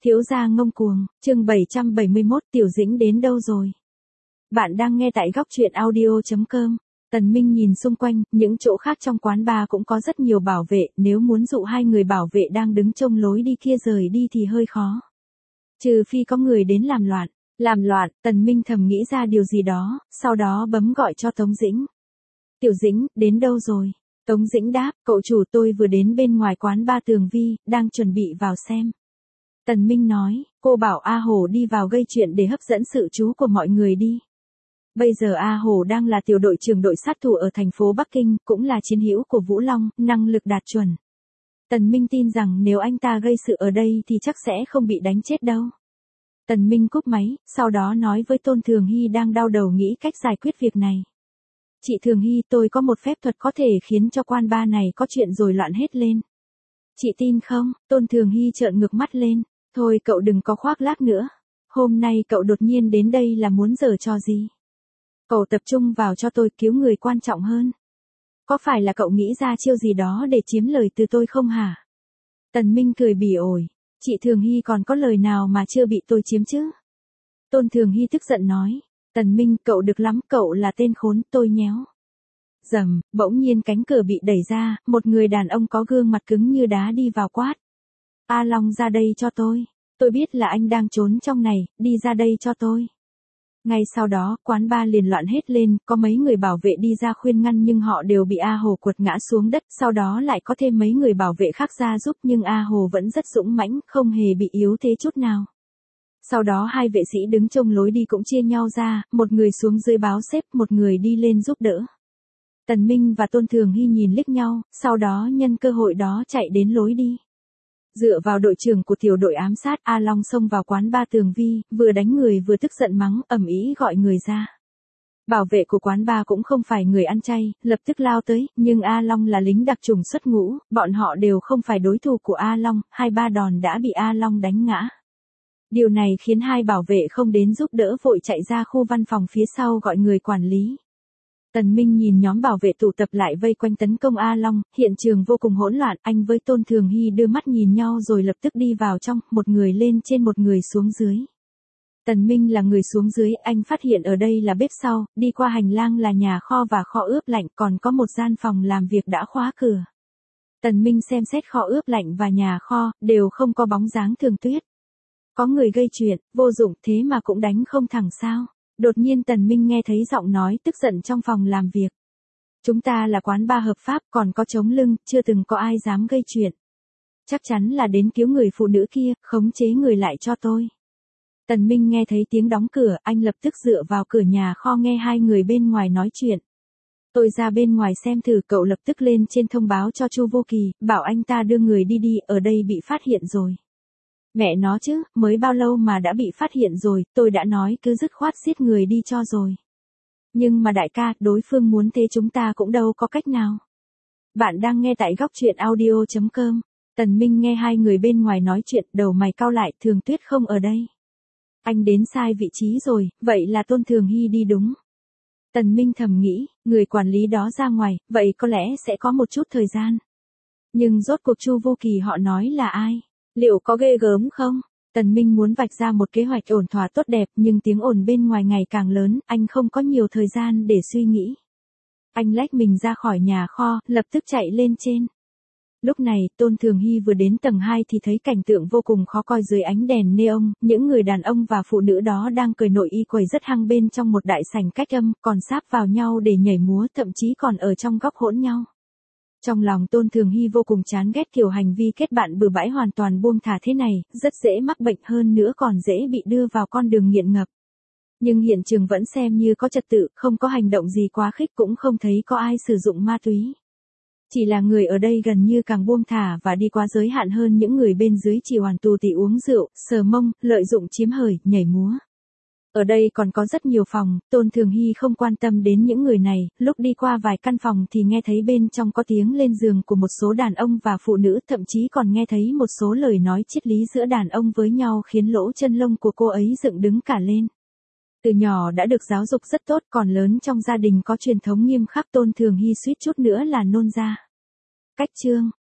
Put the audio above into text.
Thiếu gia ngông cuồng, chương 771 Tiểu Dĩnh đến đâu rồi? Bạn đang nghe tại góc truyện audio.com. Tần Minh nhìn xung quanh, những chỗ khác trong quán bar cũng có rất nhiều bảo vệ, nếu muốn dụ hai người bảo vệ đang đứng trông lối đi kia rời đi thì hơi khó. Trừ phi có người đến làm loạn. Làm loạn, Tần Minh thầm nghĩ ra điều gì đó, sau đó bấm gọi cho Tống Dĩnh. Tiểu Dĩnh, đến đâu rồi? Tống Dĩnh đáp, cậu chủ tôi vừa đến bên ngoài quán bar Tường Vi, đang chuẩn bị vào xem. Tần Minh nói, cô bảo A Hồ đi vào gây chuyện để hấp dẫn sự chú của mọi người đi. Bây giờ A Hồ đang là tiểu đội trưởng đội sát thủ ở thành phố Bắc Kinh, cũng là chiến hữu của Vũ Long, năng lực đạt chuẩn. Tần Minh tin rằng nếu anh ta gây sự ở đây thì chắc sẽ không bị đánh chết đâu. Tần Minh cúp máy, sau đó nói với Tôn Thường Hy đang đau đầu nghĩ cách giải quyết việc này. Chị Thường Hy, tôi có một phép thuật có thể khiến cho quan bar này có chuyện rồi loạn hết lên. Chị tin không? Tôn Thường Hy trợn ngược mắt lên. Thôi cậu đừng có khoác lác nữa. Hôm nay cậu đột nhiên đến đây là muốn giở trò gì? Cậu tập trung vào cho tôi, cứu người quan trọng hơn. Có phải là cậu nghĩ ra chiêu gì đó để chiếm lời từ tôi không hả? Tần Minh cười bỉ ổi. Chị Thường Hy còn có lời nào mà chưa bị tôi chiếm chứ? Tôn Thường Hy tức giận nói. Tần Minh, cậu được lắm, cậu là tên khốn, tôi nhéo. Rầm, bỗng nhiên cánh cửa bị đẩy ra, một người đàn ông có gương mặt cứng như đá đi vào quát. A Long ra đây cho tôi biết là anh đang trốn trong này, đi ra đây cho tôi. Ngay sau đó, quán bar liền loạn hết lên, có mấy người bảo vệ đi ra khuyên ngăn nhưng họ đều bị A Hồ quật ngã xuống đất, sau đó lại có thêm mấy người bảo vệ khác ra giúp nhưng A Hồ vẫn rất dũng mãnh, không hề bị yếu thế chút nào. Sau đó hai vệ sĩ đứng trông lối đi cũng chia nhau ra, một người xuống dưới báo xếp, một người đi lên giúp đỡ. Tần Minh và Tôn Thường Hy nhìn liếc nhau, sau đó nhân cơ hội đó chạy đến lối đi. Dựa vào đội trưởng của tiểu đội ám sát, A Long xông vào quán bar Tường Vi, vừa đánh người vừa tức giận mắng, ầm ĩ gọi người ra. Bảo vệ của quán bar cũng không phải người ăn chay, lập tức lao tới, nhưng A Long là lính đặc chủng xuất ngũ, bọn họ đều không phải đối thủ của A Long, 2-3 đòn đã bị A Long đánh ngã. Điều này khiến hai bảo vệ không đến giúp đỡ vội chạy ra khu văn phòng phía sau gọi người quản lý. Tần Minh nhìn nhóm bảo vệ tụ tập lại vây quanh tấn công A Long, hiện trường vô cùng hỗn loạn, anh với Tôn Thường Hy đưa mắt nhìn nhau rồi lập tức đi vào trong, một người lên trên một người xuống dưới. Tần Minh là người xuống dưới, anh phát hiện ở đây là bếp sau, đi qua hành lang là nhà kho và kho ướp lạnh, còn có một gian phòng làm việc đã khóa cửa. Tần Minh xem xét kho ướp lạnh và nhà kho, đều không có bóng dáng Thường Tuyết. Có người gây chuyện, vô dụng thế mà cũng đánh không thẳng sao. Đột nhiên Tần Minh nghe thấy giọng nói tức giận trong phòng làm việc. Chúng ta là quán bar hợp pháp, còn có chống lưng, chưa từng có ai dám gây chuyện. Chắc chắn là đến cứu người phụ nữ kia, khống chế người lại cho tôi. Tần Minh nghe thấy tiếng đóng cửa, anh lập tức dựa vào cửa nhà kho nghe hai người bên ngoài nói chuyện. Tôi ra bên ngoài xem thử, cậu lập tức lên trên thông báo cho Chu Vô Kỳ, bảo anh ta đưa người đi, ở đây bị phát hiện rồi. Mẹ nó chứ, mới bao lâu mà đã bị phát hiện rồi, tôi đã nói cứ dứt khoát giết người đi cho rồi. Nhưng mà đại ca, đối phương muốn thế chúng ta cũng đâu có cách nào. Bạn đang nghe tại góc truyện audio.com. Tần Minh nghe hai người bên ngoài nói chuyện, đầu mày cau lại, Thường Tuyết không ở đây. Anh đến sai vị trí rồi, vậy là Tôn Thường Hy đi đúng. Tần Minh thầm nghĩ, người quản lý đó ra ngoài, vậy có lẽ sẽ có một chút thời gian. Nhưng rốt cuộc Chu Vô Kỳ họ nói là ai? Liệu có ghê gớm không? Tần Minh muốn vạch ra một kế hoạch ổn thỏa tốt đẹp nhưng tiếng ồn bên ngoài ngày càng lớn, anh không có nhiều thời gian để suy nghĩ. Anh lách mình ra khỏi nhà kho, lập tức chạy lên trên. Lúc này, Tôn Thường Hy vừa đến tầng 2 thì thấy cảnh tượng vô cùng khó coi dưới ánh đèn neon, những người đàn ông và phụ nữ đó đang cởi nội y quầy rất hăng bên trong một đại sảnh cách âm, còn sáp vào nhau để nhảy múa, thậm chí còn ở trong góc hỗn nhau. Trong lòng Tôn Thường Hy vô cùng chán ghét kiểu hành vi kết bạn bừa bãi hoàn toàn buông thả thế này, rất dễ mắc bệnh hơn nữa còn dễ bị đưa vào con đường nghiện ngập. Nhưng hiện trường vẫn xem như có trật tự, không có hành động gì quá khích cũng không thấy có ai sử dụng ma túy. Chỉ là người ở đây gần như càng buông thả và đi quá giới hạn hơn những người bên dưới chỉ hoàn tù tì uống rượu, sờ mông, lợi dụng chiếm hời, nhảy múa. Ở đây còn có rất nhiều phòng, Tôn Thường Hy không quan tâm đến những người này, lúc đi qua vài căn phòng thì nghe thấy bên trong có tiếng lên giường của một số đàn ông và phụ nữ, thậm chí còn nghe thấy một số lời nói triết lý giữa đàn ông với nhau khiến lỗ chân lông của cô ấy dựng đứng cả lên. Từ nhỏ đã được giáo dục rất tốt, còn lớn trong gia đình có truyền thống nghiêm khắc, Tôn Thường Hy suýt chút nữa là nôn ra. Cách chương